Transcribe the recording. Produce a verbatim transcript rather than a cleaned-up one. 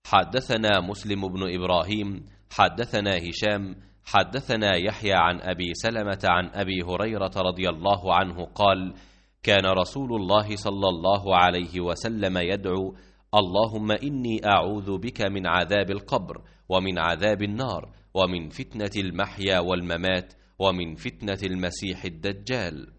حدثنا مسلم بن إبراهيم حدثنا هشام حدثنا يحيى عن أبي سلمة عن أبي هريرة رضي الله عنه قال: كان رسول الله صلى الله عليه وسلم يدعو: اللهم إني أعوذ بك من عذاب القبر ومن عذاب النار ومن فتنة المحيا والممات ومن فتنة المسيح الدجال.